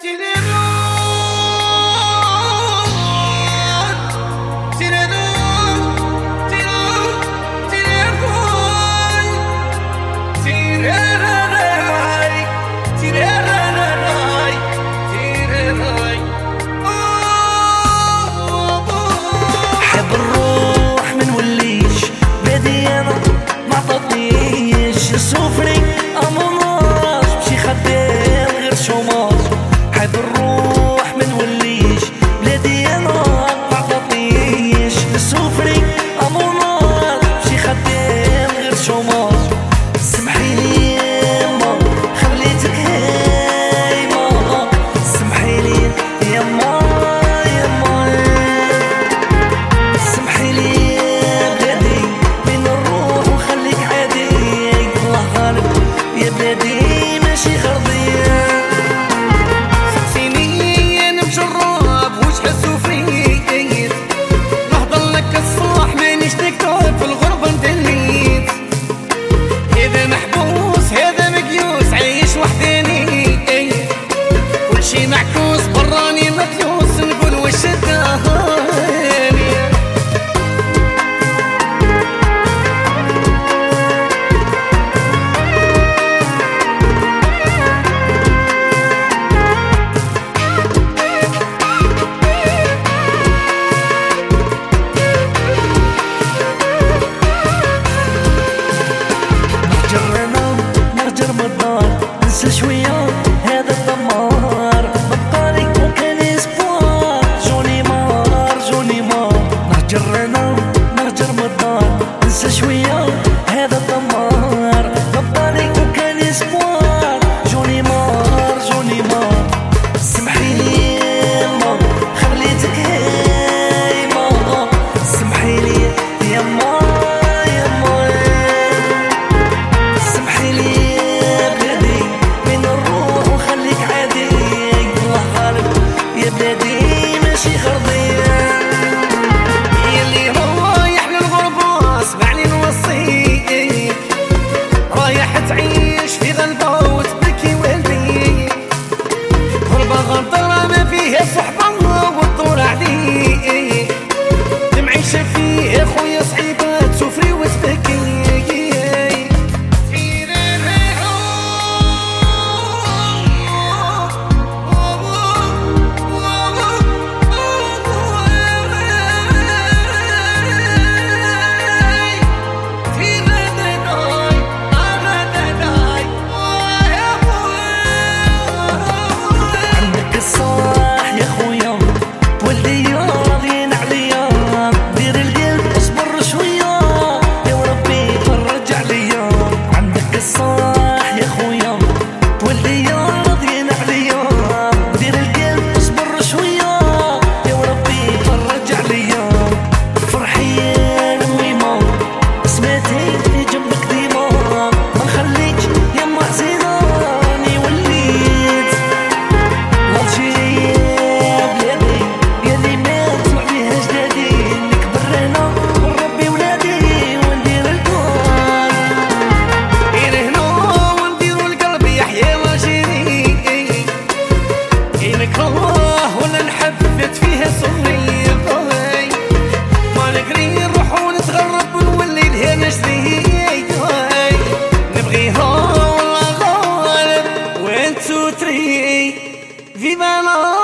سوفري اموناش بشي خدام غير شوماج حيد الروح من وليش بلادي انا ما عطاتنيش سوفري اموناش بشي خدام غير شوماج سمحيلي ياما خليتك هايمة سمحيلي ياما سمحيلي يا بلادي ماشي غرضية سقسيني انا مجرب وش حسو فيا نهضر لك الصباح مانيش نكتب في الغربة ندليت هذا محبوس هذا مقيوس عايش وحداني كل شي معكوس براني مكلوس نقول وش الدهاني ننسى شوية هذا الدمار بقالي وكان اسبوار جوني مار جوني مار نهجر انا نهجر مدار ننسى شوية هذا الدمار بقالي وكان اسبوار جوني مار جوني مار سمحيلي ياما خليتك هايمة سمحيلي ياما سمحيلي يا بلادي ماشي غرضية يلي رايح للغربة اسمعني نوصيك رايح تعيش في غلبة وتبكي والديك غربة غدرة ما فيها صحبة والدور عليك المعيشة فيه خويا صعيبة تسوفري وتبكي ولا نحبت فيها صغير ما نقري نروح ونتغرب ونولي لها نشري نبغيها والله غالب وين تو تري في بلا